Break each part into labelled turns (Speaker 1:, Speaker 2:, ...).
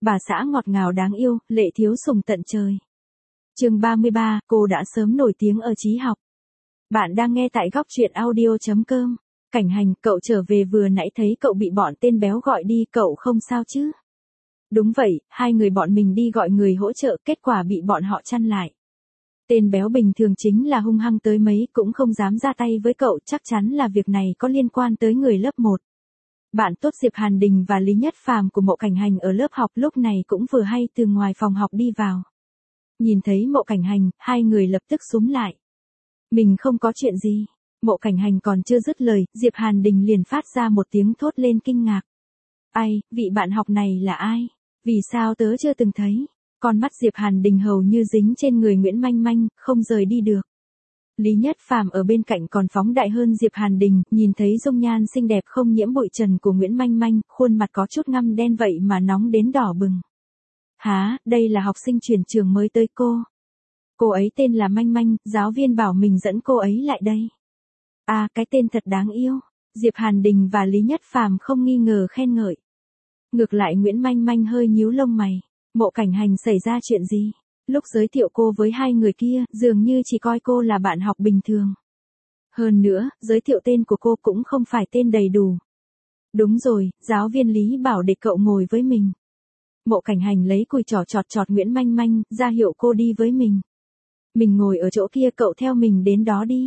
Speaker 1: Bà xã ngọt ngào đáng yêu, lệ thiếu sủng tận trời. Chương 33, cô đã sớm nổi tiếng ở trí học. Bạn đang nghe tại góc truyện audio.com. Cảnh Hành, cậu trở về vừa nãy thấy cậu bị bọn tên béo gọi đi, cậu không sao chứ? Đúng vậy, hai người bọn mình đi gọi người hỗ trợ, kết quả bị bọn họ chặn lại. Tên béo bình thường chính là hung hăng tới mấy cũng không dám ra tay với cậu, chắc chắn là việc này có liên quan tới người lớp 1. Bạn tốt Diệp Hàn Đình và Lý Nhất Phàm của Mộ Cảnh Hành ở lớp học lúc này cũng vừa hay từ ngoài phòng học đi vào. Nhìn thấy Mộ Cảnh Hành, hai người lập tức xúm lại. Mình không có chuyện gì. Mộ Cảnh Hành còn chưa dứt lời, Diệp Hàn Đình liền phát ra một tiếng thốt lên kinh ngạc. Ai, vị bạn học này là ai? Vì sao tớ chưa từng thấy? Con mắt Diệp Hàn Đình hầu như dính trên người Nguyễn Manh Manh, không rời đi được. Lý Nhất Phàm ở bên cạnh còn phóng đại hơn Diệp Hàn Đình, nhìn thấy dung nhan xinh đẹp không nhiễm bụi trần của Nguyễn Manh Manh, khuôn mặt có chút ngăm đen vậy mà nóng đến đỏ bừng. Hả, đây là học sinh chuyển trường mới tới cô. Cô ấy tên là Manh Manh, giáo viên bảo mình dẫn cô ấy lại đây. À, cái tên thật đáng yêu. Diệp Hàn Đình và Lý Nhất Phàm không nghi ngờ khen ngợi. Ngược lại Nguyễn Manh Manh hơi nhíu lông mày. Mộ Cảnh Hành xảy ra chuyện gì? Lúc giới thiệu cô với hai người kia, dường như chỉ coi cô là bạn học bình thường. Hơn nữa, giới thiệu tên của cô cũng không phải tên đầy đủ. Đúng rồi, giáo viên Lý bảo để cậu ngồi với mình. Mộ Cảnh Hành lấy cùi chỏ chọt chọt Nguyễn Manh Manh, ra hiệu cô đi với mình. Mình ngồi ở chỗ kia, cậu theo mình đến đó đi.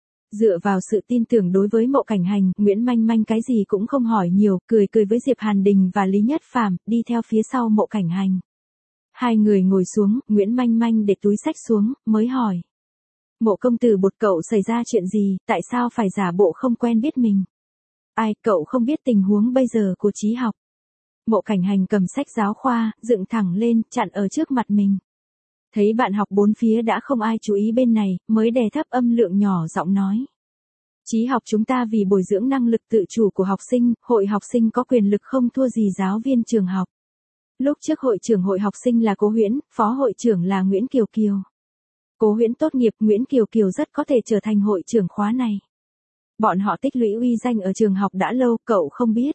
Speaker 1: Dựa vào sự tin tưởng đối với Mộ Cảnh Hành, Nguyễn Manh Manh cái gì cũng không hỏi nhiều, cười cười với Diệp Hàn Đình và Lý Nhất Phàm, đi theo phía sau Mộ Cảnh Hành. Hai người ngồi xuống, Nguyễn Manh Manh để túi xách xuống, mới hỏi. Mộ công tử Bột, cậu xảy ra chuyện gì, tại sao phải giả bộ không quen biết mình? Ai, cậu không biết tình huống bây giờ của trí học. Mộ Cảnh Hành cầm sách giáo khoa, dựng thẳng lên, chặn ở trước mặt mình. Thấy bạn học bốn phía đã không ai chú ý bên này, mới đè thấp âm lượng nhỏ giọng nói. Trí học chúng ta vì bồi dưỡng năng lực tự chủ của học sinh, hội học sinh có quyền lực không thua gì giáo viên trường học. Lúc trước hội trưởng hội học sinh là Cố Huyễn, phó hội trưởng là Nguyễn Kiều Kiều. Cố Huyễn tốt nghiệp, Nguyễn Kiều Kiều rất có thể trở thành hội trưởng khóa này. Bọn họ tích lũy uy danh ở trường học đã lâu, cậu không biết.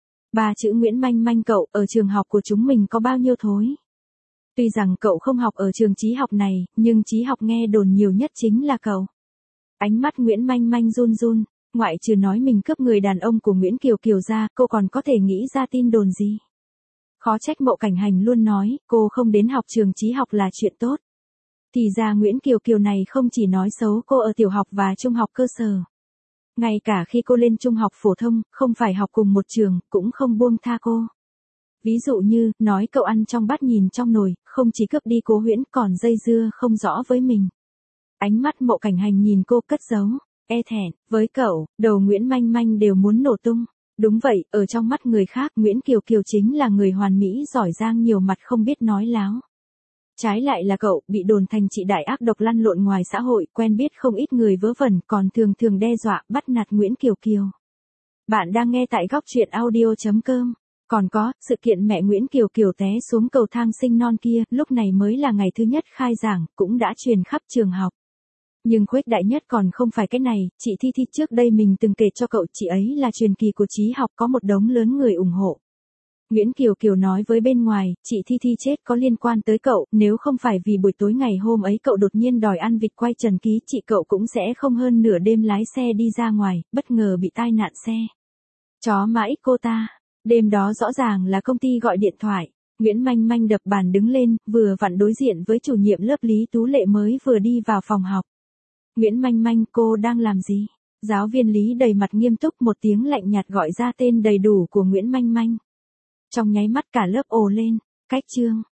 Speaker 1: Ba chữ Nguyễn Manh Manh cậu ở trường học của chúng mình có bao nhiêu thối. Tuy rằng cậu không học ở trường trí học này, nhưng trí học nghe đồn nhiều nhất chính là cậu. Ánh mắt Nguyễn Manh Manh run run, ngoại trừ nói mình cướp người đàn ông của Nguyễn Kiều Kiều ra, cô còn có thể nghĩ ra tin đồn gì. Khó trách Mộ Cảnh Hành luôn nói, cô không đến học trường trí học là chuyện tốt. Thì ra Nguyễn Kiều Kiều này không chỉ nói xấu cô ở tiểu học và trung học cơ sở. Ngay cả khi cô lên trung học phổ thông, không phải học cùng một trường, cũng không buông tha cô. Ví dụ như, nói cậu ăn trong bát nhìn trong nồi, không chỉ cướp đi Cố Huyễn còn dây dưa không rõ với mình. Ánh mắt Mộ Cảnh Hành nhìn cô cất giấu, e thẹn, với cậu, đầu Nguyễn Manh Manh đều muốn nổ tung. Đúng vậy, ở trong mắt người khác Nguyễn Kiều Kiều chính là người hoàn mỹ giỏi giang nhiều mặt không biết nói láo. Trái lại là cậu, bị đồn thành chị đại ác độc lăn lộn ngoài xã hội, quen biết không ít người vớ vẩn, còn thường thường đe dọa, bắt nạt Nguyễn Kiều Kiều. Bạn đang nghe tại góc truyện audio.com. Còn có, sự kiện mẹ Nguyễn Kiều Kiều té xuống cầu thang sinh non kia, lúc này mới là ngày thứ nhất khai giảng, cũng đã truyền khắp trường học. Nhưng khuếch đại nhất còn không phải cái này, chị Thi Thi trước đây mình từng kể cho cậu, chị ấy là truyền kỳ của trí học, có một đống lớn người ủng hộ. Nguyễn Kiều Kiều nói với bên ngoài, chị Thi Thi chết có liên quan tới cậu, nếu không phải vì buổi tối ngày hôm ấy cậu đột nhiên đòi ăn vịt quay trần ký, chị cậu cũng sẽ không hơn nửa đêm lái xe đi ra ngoài, bất ngờ bị tai nạn xe. Chó mãi cô ta. Đêm đó rõ ràng là công ty gọi điện thoại. Nguyễn Manh Manh đập bàn đứng lên, vừa vặn đối diện với chủ nhiệm lớp Lý Tú Lệ mới vừa đi vào phòng học. Nguyễn Manh Manh, cô đang làm gì? Giáo viên Lý đầy mặt nghiêm túc, một tiếng lạnh nhạt gọi ra tên đầy đủ của Nguyễn Manh Manh. Trong nháy mắt cả lớp ồ lên. Cách chương.